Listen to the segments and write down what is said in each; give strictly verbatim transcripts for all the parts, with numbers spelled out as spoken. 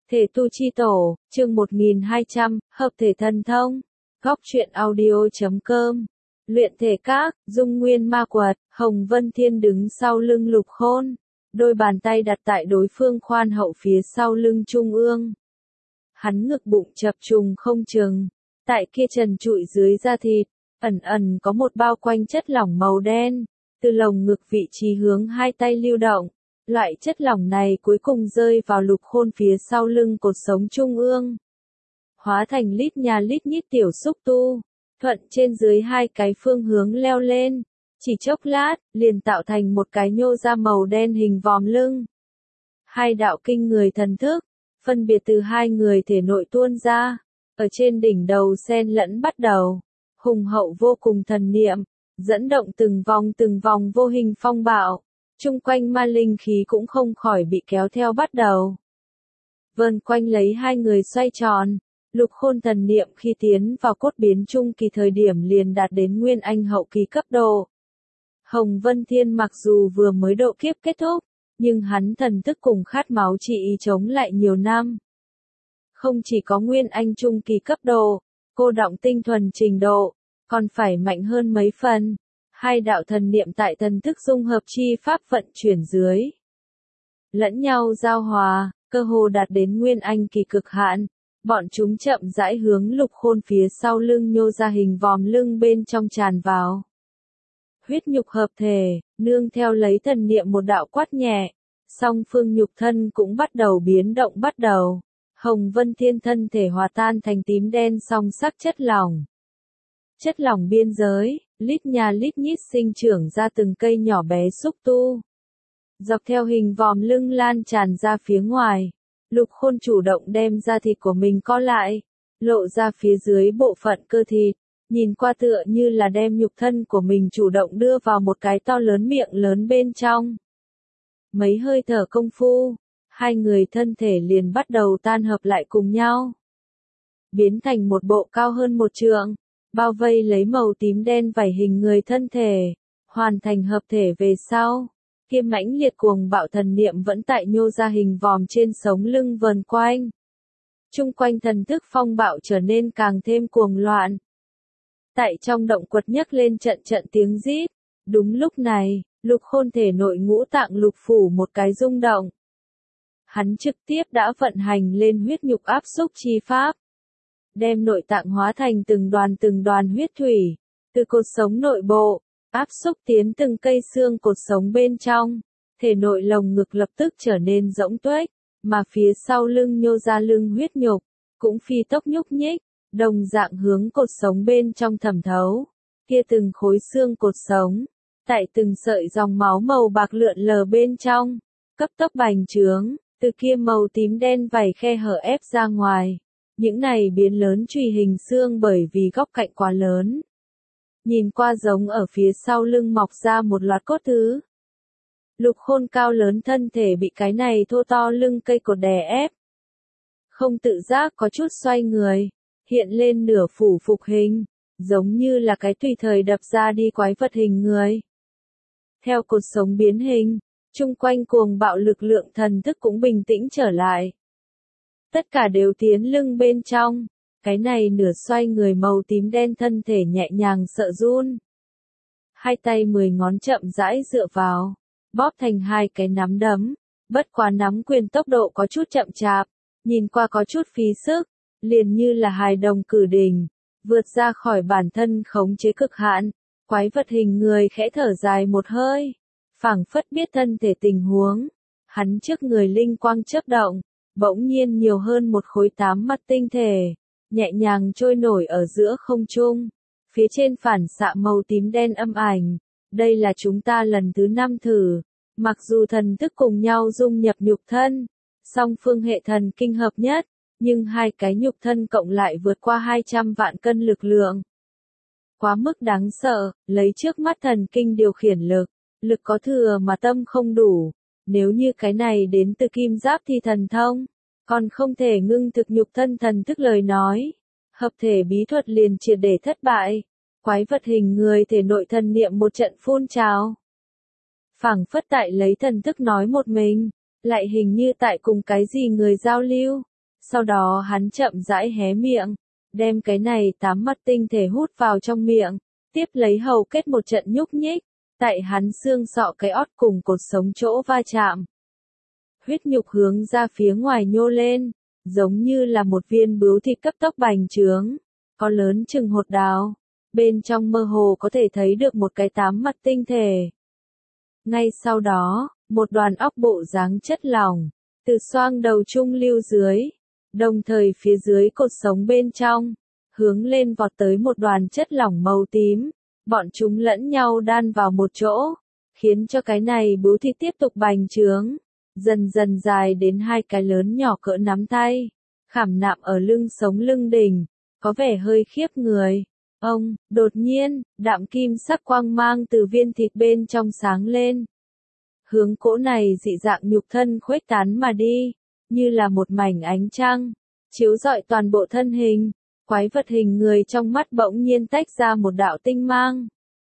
Thể tu chi tổ, chương một nghìn hai trăm, hợp thể thần thông. Góc truyện audio chấm com. Luyện thể các, dung nguyên ma quật, Hồng Vân Thiên đứng sau lưng Lục Khôn. Đôi bàn tay đặt tại đối phương khoan hậu phía sau lưng trung ương. Hắn ngực bụng chập trùng không chừng. Tại kia trần trụi dưới da thịt, ẩn ẩn có một bao quanh chất lỏng màu đen. Từ lồng ngực vị trí hướng hai tay lưu động. Loại chất lỏng này cuối cùng rơi vào Lục Khôn phía sau lưng cột sống trung ương. Hóa thành lít nhà lít nhít tiểu xúc tu, thuận trên dưới hai cái phương hướng leo lên. Chỉ chốc lát, liền tạo thành một cái nhô ra màu đen hình vòm lưng. Hai đạo kinh người thần thức, phân biệt từ hai người thể nội tuôn ra, ở trên đỉnh đầu xen lẫn bắt đầu. Hùng hậu vô cùng thần niệm, dẫn động từng vòng từng vòng vô hình phong bạo. Trung quanh ma linh khí cũng không khỏi bị kéo theo bắt đầu. Vờn quanh lấy hai người xoay tròn, Lục Khôn thần niệm khi tiến vào cốt biến trung kỳ thời điểm liền đạt đến nguyên anh hậu kỳ cấp độ. Hồng Vân Thiên mặc dù vừa mới độ kiếp kết thúc, nhưng hắn thần thức cùng khát máu trị ý chống lại nhiều năm. Không chỉ có nguyên anh trung kỳ cấp độ, cô động tinh thuần trình độ, còn phải mạnh hơn mấy phần. Hai đạo thần niệm tại thần thức dung hợp chi pháp vận chuyển dưới. Lẫn nhau giao hòa, cơ hồ đạt đến nguyên anh kỳ cực hạn. Bọn chúng chậm rãi hướng Lục Khôn phía sau lưng nhô ra hình vòm lưng bên trong tràn vào. Huyết nhục hợp thể, nương theo lấy thần niệm một đạo quát nhẹ. Song phương nhục thân cũng bắt đầu biến động bắt đầu. Hồng Vân Thiên thân thể hòa tan thành tím đen song sắc chất lỏng. Chất lỏng biên giới, lít nhà lít nhít sinh trưởng ra từng cây nhỏ bé xúc tu. Dọc theo hình vòm lưng lan tràn ra phía ngoài. Lục Khôn chủ động đem da thịt của mình co lại, lộ ra phía dưới bộ phận cơ thịt, nhìn qua tựa như là đem nhục thân của mình chủ động đưa vào một cái to lớn miệng lớn bên trong. Mấy hơi thở công phu, hai người thân thể liền bắt đầu tan hợp lại cùng nhau. Biến thành một bộ cao hơn một trượng, bao vây lấy màu tím đen vảy hình người thân thể, hoàn thành hợp thể về sau. Kia mãnh liệt cuồng bạo thần niệm vẫn tại nhô ra hình vòm trên sống lưng vần quanh. Trung quanh thần thức phong bạo trở nên càng thêm cuồng loạn. Tại trong động quật nhấc lên trận trận tiếng rít. Đúng lúc này, Lục Khôn thể nội ngũ tạng lục phủ một cái rung động. Hắn trực tiếp đã vận hành lên huyết nhục áp xúc chi pháp. Đem nội tạng hóa thành từng đoàn từng đoàn huyết thủy, từ cột sống nội bộ, áp xúc tiến từng cây xương cột sống bên trong, thể nội lồng ngực lập tức trở nên rỗng tuếch, mà phía sau lưng nhô ra lưng huyết nhục, cũng phi tốc nhúc nhích, đồng dạng hướng cột sống bên trong thẩm thấu, kia từng khối xương cột sống, tại từng sợi dòng máu màu bạc lượn lờ bên trong, cấp tốc bành trướng, từ kia màu tím đen vảy khe hở ép ra ngoài. Những này biến lớn chùy hình xương bởi vì góc cạnh quá lớn. Nhìn qua giống ở phía sau lưng mọc ra một loạt cốt thứ. Lục Khôn cao lớn thân thể bị cái này thô to lưng cây cột đè ép. Không tự giác có chút xoay người, hiện lên nửa phủ phục hình, giống như là cái tùy thời đập ra đi quái vật hình người. Theo cột sống biến hình, chung quanh cuồng bạo lực lượng thần thức cũng bình tĩnh trở lại. Tất cả đều tiến lưng bên trong, cái này nửa xoay người màu tím đen thân thể nhẹ nhàng sợ run. Hai tay mười ngón chậm rãi dựa vào, bóp thành hai cái nắm đấm, bất quá nắm quyền tốc độ có chút chậm chạp, nhìn qua có chút phí sức, liền như là hài đồng cử đỉnh, vượt ra khỏi bản thân khống chế cực hạn, quái vật hình người khẽ thở dài một hơi, phảng phất biết thân thể tình huống, hắn trước người linh quang chớp động. Bỗng nhiên nhiều hơn một khối tám mặt tinh thể, nhẹ nhàng trôi nổi ở giữa không trung, phía trên phản xạ màu tím đen âm ảnh, đây là chúng ta lần thứ năm thử, mặc dù thần thức cùng nhau dung nhập nhục thân, song phương hệ thần kinh hợp nhất, nhưng hai cái nhục thân cộng lại vượt qua hai trăm vạn cân lực lượng. Quá mức đáng sợ, lấy trước mắt thần kinh điều khiển lực, lực có thừa mà tâm không đủ. Nếu như cái này đến từ kim giáp thì thần thông, còn không thể ngưng thực nhục thân thần thức lời nói. Hợp thể bí thuật liền triệt để thất bại. Quái vật hình người thể nội thần niệm một trận phun trào. Phảng phất tại lấy thần thức nói một mình, lại hình như tại cùng cái gì người giao lưu. Sau đó hắn chậm rãi hé miệng, đem cái này tám mặt tinh thể hút vào trong miệng, tiếp lấy hầu kết một trận nhúc nhích, tại hắn xương sọ cái ót cùng cột sống chỗ va chạm. Huyết nhục hướng ra phía ngoài nhô lên, giống như là một viên bướu thịt cấp tốc bành trướng, có lớn chừng hột đào, bên trong mơ hồ có thể thấy được một cái tám mặt tinh thể. Ngay sau đó, một đoàn óc bộ dáng chất lỏng, từ xoang đầu trung lưu dưới, đồng thời phía dưới cột sống bên trong, hướng lên vọt tới một đoàn chất lỏng màu tím, bọn chúng lẫn nhau đan vào một chỗ, khiến cho cái này bướu thịt tiếp tục bành trướng, dần dần dài đến hai cái lớn nhỏ cỡ nắm tay, khảm nạm ở lưng sống lưng đỉnh, có vẻ hơi khiếp người. Ông, đột nhiên, đạm kim sắc quang mang từ viên thịt bên trong sáng lên. Hướng cỗ này dị dạng nhục thân khuếch tán mà đi, như là một mảnh ánh trăng, chiếu rọi toàn bộ thân hình, quái vật hình người trong mắt bỗng nhiên tách ra một đạo tinh mang.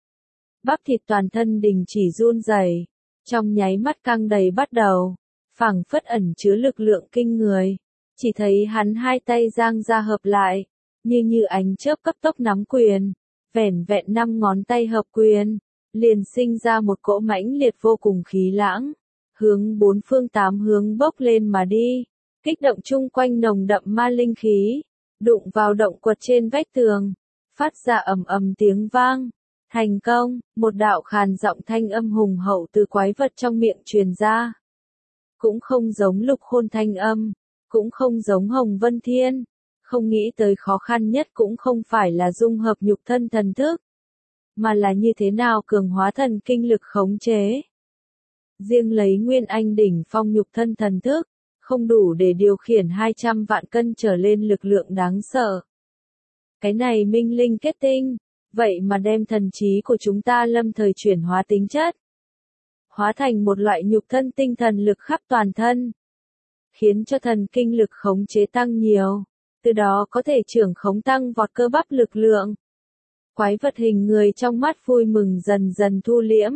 Bắp thịt toàn thân đình chỉ run rẩy, trong nháy mắt căng đầy bắt đầu, phảng phất ẩn chứa lực lượng kinh người, chỉ thấy hắn hai tay giang ra hợp lại, như như ánh chớp cấp tốc nắm quyền, vẻn vẹn năm ngón tay hợp quyền, liền sinh ra một cỗ mãnh liệt vô cùng khí lãng, hướng bốn phương tám hướng bốc lên mà đi, kích động chung quanh nồng đậm ma linh khí, đụng vào động quật trên vách tường, phát ra ầm ầm tiếng vang. Thành công, một đạo khàn giọng thanh âm hùng hậu từ quái vật trong miệng truyền ra. Cũng không giống Lục Khôn thanh âm, cũng không giống Hồng Vân Thiên, không nghĩ tới khó khăn nhất cũng không phải là dung hợp nhục thân thần thức, mà là như thế nào cường hóa thần kinh lực khống chế. Riêng lấy Nguyên Anh đỉnh phong nhục thân thần thức, không đủ để điều khiển hai trăm vạn cân trở lên lực lượng đáng sợ. Cái này minh linh kết tinh, vậy mà đem thần trí của chúng ta lâm thời chuyển hóa tính chất, hóa thành một loại nhục thân tinh thần lực khắp toàn thân, khiến cho thần kinh lực khống chế tăng nhiều, từ đó có thể trưởng khống tăng vọt cơ bắp lực lượng. Quái vật hình người trong mắt vui mừng dần dần thu liễm.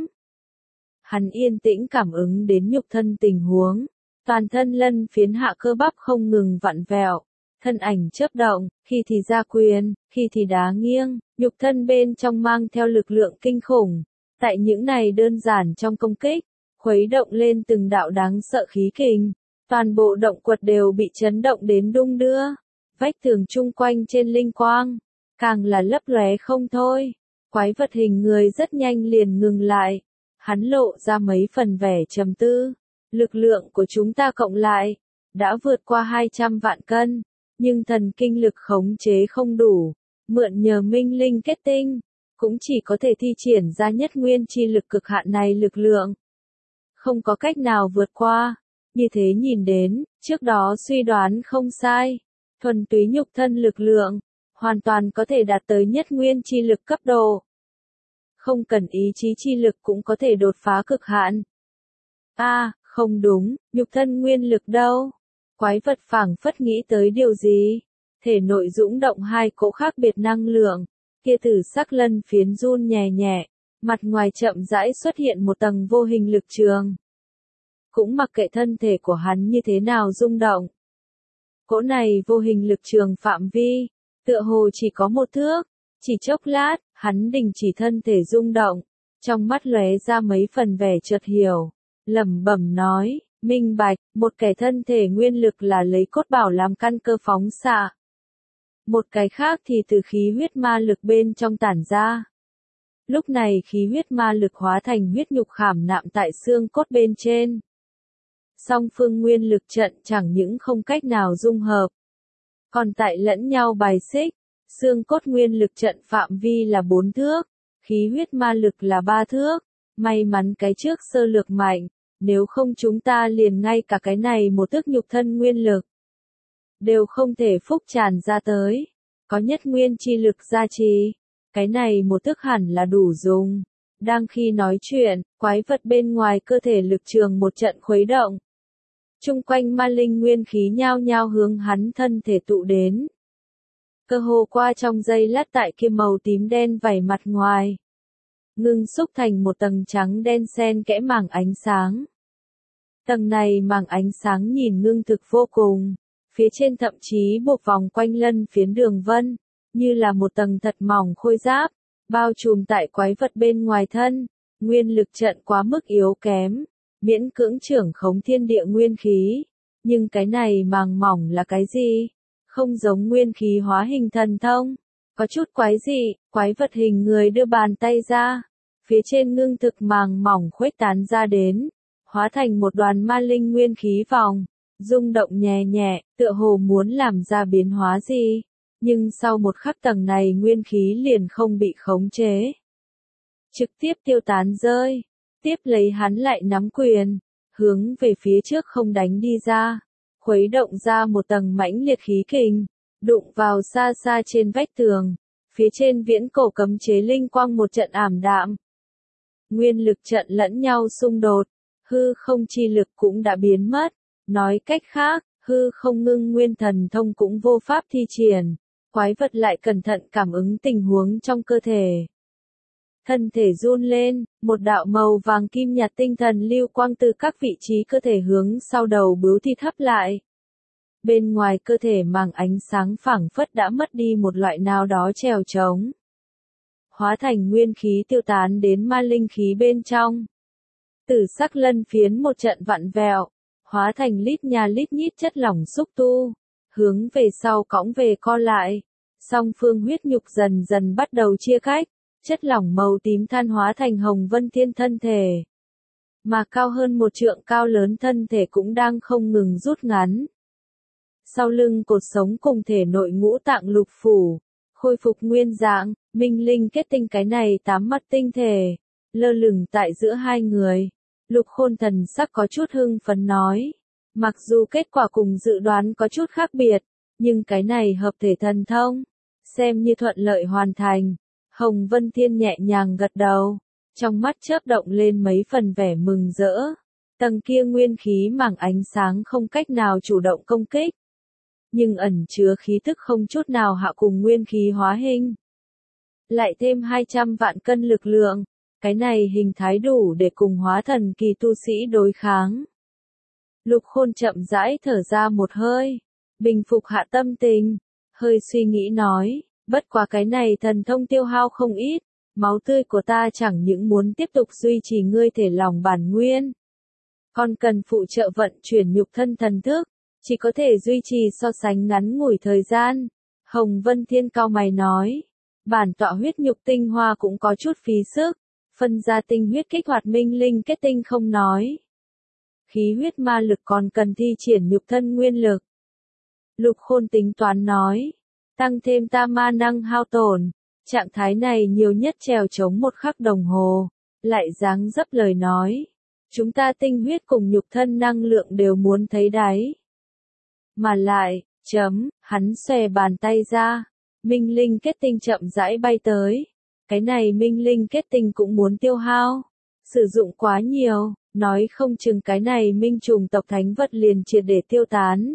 Hắn yên tĩnh cảm ứng đến nhục thân tình huống, toàn thân lân phiến hạ cơ bắp không ngừng vặn vẹo, thân ảnh chớp động, khi thì ra quyền, khi thì đá nghiêng, nhục thân bên trong mang theo lực lượng kinh khủng, tại những này đơn giản trong công kích, khuấy động lên từng đạo đáng sợ khí kình, toàn bộ động quật đều bị chấn động đến đung đưa, vách tường chung quanh trên linh quang, càng là lấp lóe không thôi. Quái vật hình người rất nhanh liền ngừng lại, hắn lộ ra mấy phần vẻ trầm tư, lực lượng của chúng ta cộng lại, đã vượt qua hai trăm vạn cân, nhưng thần kinh lực khống chế không đủ, mượn nhờ minh linh kết tinh, cũng chỉ có thể thi triển ra nhất nguyên chi lực cực hạn này lực lượng. Không có cách nào vượt qua, như thế nhìn đến, trước đó suy đoán không sai, thuần túy nhục thân lực lượng, hoàn toàn có thể đạt tới nhất nguyên chi lực cấp độ. Không cần ý chí chi lực cũng có thể đột phá cực hạn. A, à, không đúng, nhục thân nguyên lực đâu? Quái vật phảng phất nghĩ tới điều gì? Thể nội dũng động hai cỗ khác biệt năng lượng, kia tử sắc lân phiến run nhẹ nhẹ, mặt ngoài chậm rãi xuất hiện một tầng vô hình lực trường. Cũng mặc kệ thân thể của hắn như thế nào rung động. Cỗ này vô hình lực trường phạm vi, tựa hồ chỉ có một thước, chỉ chốc lát, hắn đình chỉ thân thể rung động, trong mắt lóe ra mấy phần vẻ chợt hiểu, lẩm bẩm nói, minh bạch, một kẻ thân thể nguyên lực là lấy cốt bảo làm căn cơ phóng xạ. Một cái khác thì từ khí huyết ma lực bên trong tản ra. Lúc này khí huyết ma lực hóa thành huyết nhục khảm nạm tại xương cốt bên trên. Song phương nguyên lực trận chẳng những không cách nào dung hợp, còn tại lẫn nhau bài xích, xương cốt nguyên lực trận phạm vi là bốn thước, khí huyết ma lực là ba thước, may mắn cái trước sơ lược mạnh, nếu không chúng ta liền ngay cả cái này một tức nhục thân nguyên lực đều không thể phúc tràn ra tới, có nhất nguyên chi lực gia trì, cái này một tức hẳn là đủ dùng. Đang khi nói chuyện, quái vật bên ngoài cơ thể lực trường một trận khuấy động. Trung quanh ma linh nguyên khí nhao nhao hướng hắn thân thể tụ đến. Cơ hồ qua trong giây lát tại kia màu tím đen vảy mặt ngoài, ngưng xúc thành một tầng trắng đen xen kẽ màng ánh sáng. Tầng này màng ánh sáng nhìn ngưng thực vô cùng, phía trên thậm chí buộc vòng quanh lân phiến đường vân, như là một tầng thật mỏng khôi giáp, bao trùm tại quái vật bên ngoài thân. Nguyên lực trận quá mức yếu kém, miễn cưỡng trưởng khống thiên địa nguyên khí. Nhưng cái này màng mỏng là cái gì? Không giống nguyên khí hóa hình thần thông. Có chút quái dị, quái vật hình người đưa bàn tay ra. Phía trên ngưng thực màng mỏng khuếch tán ra đến, hóa thành một đoàn ma linh nguyên khí vòng, rung động nhẹ nhẹ, tựa hồ muốn làm ra biến hóa gì. Nhưng sau một khắc tầng này nguyên khí liền không bị khống chế. Trực tiếp tiêu tán rơi. Tiếp lấy hắn lại nắm quyền, hướng về phía trước không đánh đi ra, khuấy động ra một tầng mãnh liệt khí kình, đụng vào xa xa trên vách tường, phía trên viễn cổ cấm chế linh quang một trận ảm đạm. Nguyên lực trận lẫn nhau xung đột, hư không chi lực cũng đã biến mất, nói cách khác, hư không ngưng nguyên thần thông cũng vô pháp thi triển, quái vật lại cẩn thận cảm ứng tình huống trong cơ thể. Thân thể run lên, một đạo màu vàng kim nhạt tinh thần lưu quang từ các vị trí cơ thể hướng sau đầu bướu thi thấp lại. Bên ngoài cơ thể màng ánh sáng phảng phất đã mất đi một loại nào đó trèo trống. Hóa thành nguyên khí tiêu tán đến ma linh khí bên trong. Tử sắc lân phiến một trận vặn vẹo, hóa thành lít nhà lít nhít chất lỏng xúc tu, hướng về sau cõng về co lại. Song phương huyết nhục dần dần bắt đầu chia cách. Chất lỏng màu tím than hóa thành Hồng Vân Thiên thân thể. Mà cao hơn một trượng cao lớn thân thể cũng đang không ngừng rút ngắn. Sau lưng cột sống cùng thể nội ngũ tạng lục phủ, khôi phục nguyên dạng, minh linh kết tinh cái này tám mắt tinh thể, lơ lửng tại giữa hai người. Lục Khôn thần sắc có chút hưng phấn nói. Mặc dù kết quả cùng dự đoán có chút khác biệt, nhưng cái này hợp thể thần thông, xem như thuận lợi hoàn thành. Hồng Vân Thiên nhẹ nhàng gật đầu, trong mắt chớp động lên mấy phần vẻ mừng rỡ. Tầng kia nguyên khí màng ánh sáng không cách nào chủ động công kích, nhưng ẩn chứa khí tức không chút nào hạ cùng nguyên khí hóa hình. Lại thêm hai trăm vạn cân lực lượng, cái này hình thái đủ để cùng hóa thần kỳ tu sĩ đối kháng. Lục Khôn chậm rãi thở ra một hơi, bình phục hạ tâm tình, hơi suy nghĩ nói. Bất quá cái này thần thông tiêu hao không ít, máu tươi của ta chẳng những muốn tiếp tục duy trì ngươi thể lòng bản nguyên, còn cần phụ trợ vận chuyển nhục thân thần thức, chỉ có thể duy trì so sánh ngắn ngủi thời gian. Hồng Vân Thiên cao mày nói, bản tọa huyết nhục tinh hoa cũng có chút phí sức, phân ra tinh huyết kích hoạt minh linh kết tinh không nói. Khí huyết ma lực còn cần thi triển nhục thân nguyên lực. Lục Khôn tính toán nói. Tăng thêm ta ma năng hao tổn, trạng thái này nhiều nhất trèo chống một khắc đồng hồ, lại dáng dấp lời nói. Chúng ta tinh huyết cùng nhục thân năng lượng đều muốn thấy đáy. Mà lại, chấm, hắn xòe bàn tay ra, minh linh kết tinh chậm rãi bay tới. Cái này minh linh kết tinh cũng muốn tiêu hao, sử dụng quá nhiều, nói không chừng cái này minh trùng tộc thánh vật liền triệt để tiêu tán.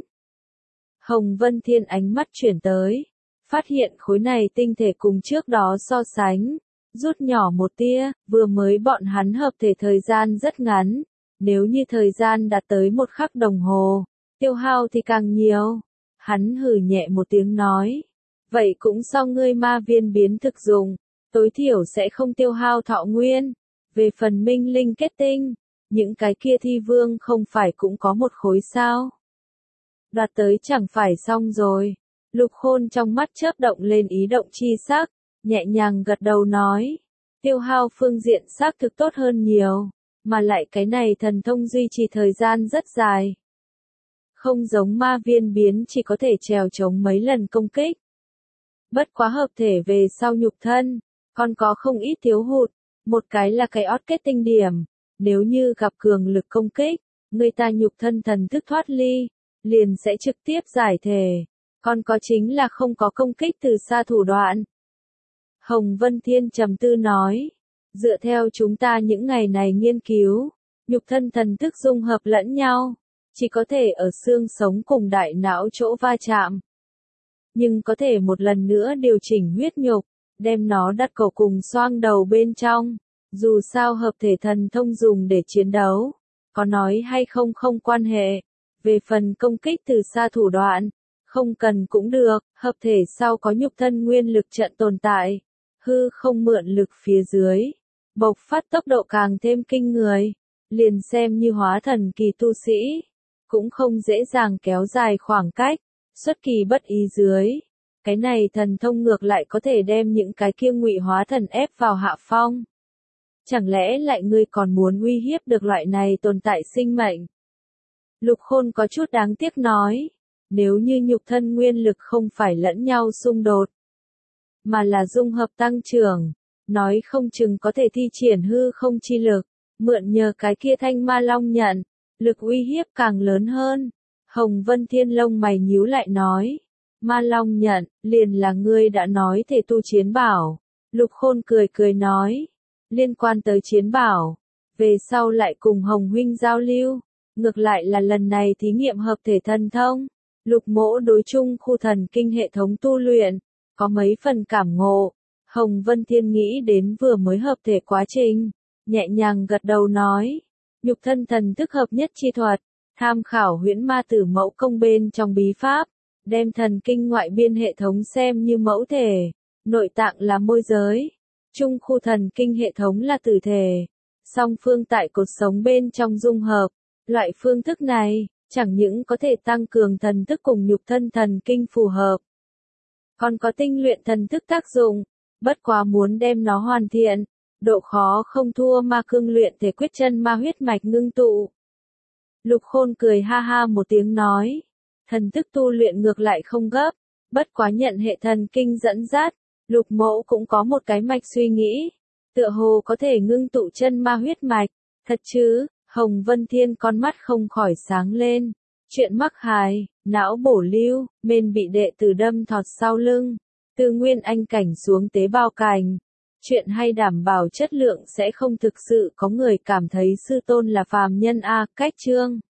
Hồng Vân Thiên ánh mắt chuyển tới. Phát hiện khối này tinh thể cùng trước đó so sánh, rút nhỏ một tia, vừa mới bọn hắn hợp thể thời gian rất ngắn, nếu như thời gian đạt tới một khắc đồng hồ, tiêu hao thì càng nhiều. Hắn hừ nhẹ một tiếng nói, vậy cũng so ngươi ma viên biến thực dụng, tối thiểu sẽ không tiêu hao thọ nguyên. Về phần minh linh kết tinh, những cái kia thi vương không phải cũng có một khối sao? Đoạt tới chẳng phải xong rồi. Lục Khôn trong mắt chớp động lên ý động chi sắc, nhẹ nhàng gật đầu nói, tiêu hao phương diện xác thực tốt hơn nhiều, mà lại cái này thần thông duy trì thời gian rất dài. Không giống ma viên biến chỉ có thể trèo chống mấy lần công kích. Bất quá hợp thể về sau nhục thân, còn có không ít thiếu hụt, một cái là cái ót kết tinh điểm, nếu như gặp cường lực công kích, người ta nhục thân thần thức thoát ly, liền sẽ trực tiếp giải thể. Còn có chính là không có công kích từ xa thủ đoạn. Hồng Vân Thiên trầm tư nói, dựa theo chúng ta những ngày này nghiên cứu, nhục thân thần thức dung hợp lẫn nhau, chỉ có thể ở xương sống cùng đại não chỗ va chạm. Nhưng có thể một lần nữa điều chỉnh huyết nhục, đem nó đặt cổ cùng xoang đầu bên trong, dù sao hợp thể thần thông dùng để chiến đấu, có nói hay không không quan hệ. Về phần công kích từ xa thủ đoạn, Không cần cũng được, hợp thể sau có nhục thân nguyên lực trận tồn tại. Hư không mượn lực phía dưới. Bộc phát tốc độ càng thêm kinh người. Liền xem như hóa thần kỳ tu sĩ. Cũng không dễ dàng kéo dài khoảng cách. Xuất kỳ bất ý dưới. Cái này thần thông ngược lại có thể đem những cái kia ngụy hóa thần ép vào hạ phong. Chẳng lẽ lại ngươi còn muốn uy hiếp được loại này tồn tại sinh mệnh? Lục Khôn có chút đáng tiếc nói. Nếu như nhục thân nguyên lực không phải lẫn nhau xung đột, mà là dung hợp tăng trưởng, nói không chừng có thể thi triển hư không chi lực, mượn nhờ cái kia thanh ma long nhận, lực uy hiếp càng lớn hơn. Hồng Vân Thiên lông mày nhíu lại nói, ma long nhận, liền là ngươi đã nói thể tu chiến bảo. Lục Khôn cười cười nói, liên quan tới chiến bảo, về sau lại cùng Hồng huynh giao lưu, ngược lại là lần này thí nghiệm hợp thể thần thông. Lục Mỗ đối chung khu thần kinh hệ thống tu luyện, có mấy phần cảm ngộ. Hồng Vân Thiên nghĩ đến vừa mới hợp thể quá trình, nhẹ nhàng gật đầu nói, nhục thân thần thức hợp nhất chi thuật, tham khảo huyễn ma tử mẫu công bên trong bí pháp, đem thần kinh ngoại biên hệ thống xem như mẫu thể, nội tạng là môi giới, chung khu thần kinh hệ thống là tử thể, song phương tại cột sống bên trong dung hợp. Loại phương thức này, chẳng những có thể tăng cường thần thức cùng nhục thân thần kinh phù hợp, còn có tinh luyện thần thức tác dụng, bất quá muốn đem nó hoàn thiện, độ khó không thua ma cương luyện thể quyết chân ma huyết mạch ngưng tụ. Lục Khôn cười ha ha một tiếng nói, thần thức tu luyện ngược lại không gấp, bất quá nhận hệ thần kinh dẫn dắt, Lục Mẫu cũng có một cái mạch suy nghĩ, tựa hồ có thể ngưng tụ chân ma huyết mạch, thật chứ? Hồng Vân Thiên con mắt không khỏi sáng lên. Chuyện mắc hài, não bổ lưu, men bị đệ tử đâm thọt sau lưng. Từ nguyên anh cảnh xuống tế bào cảnh. Chuyện hay đảm bảo chất lượng sẽ không thực sự có người cảm thấy sư tôn là phàm nhân a. Cách chương.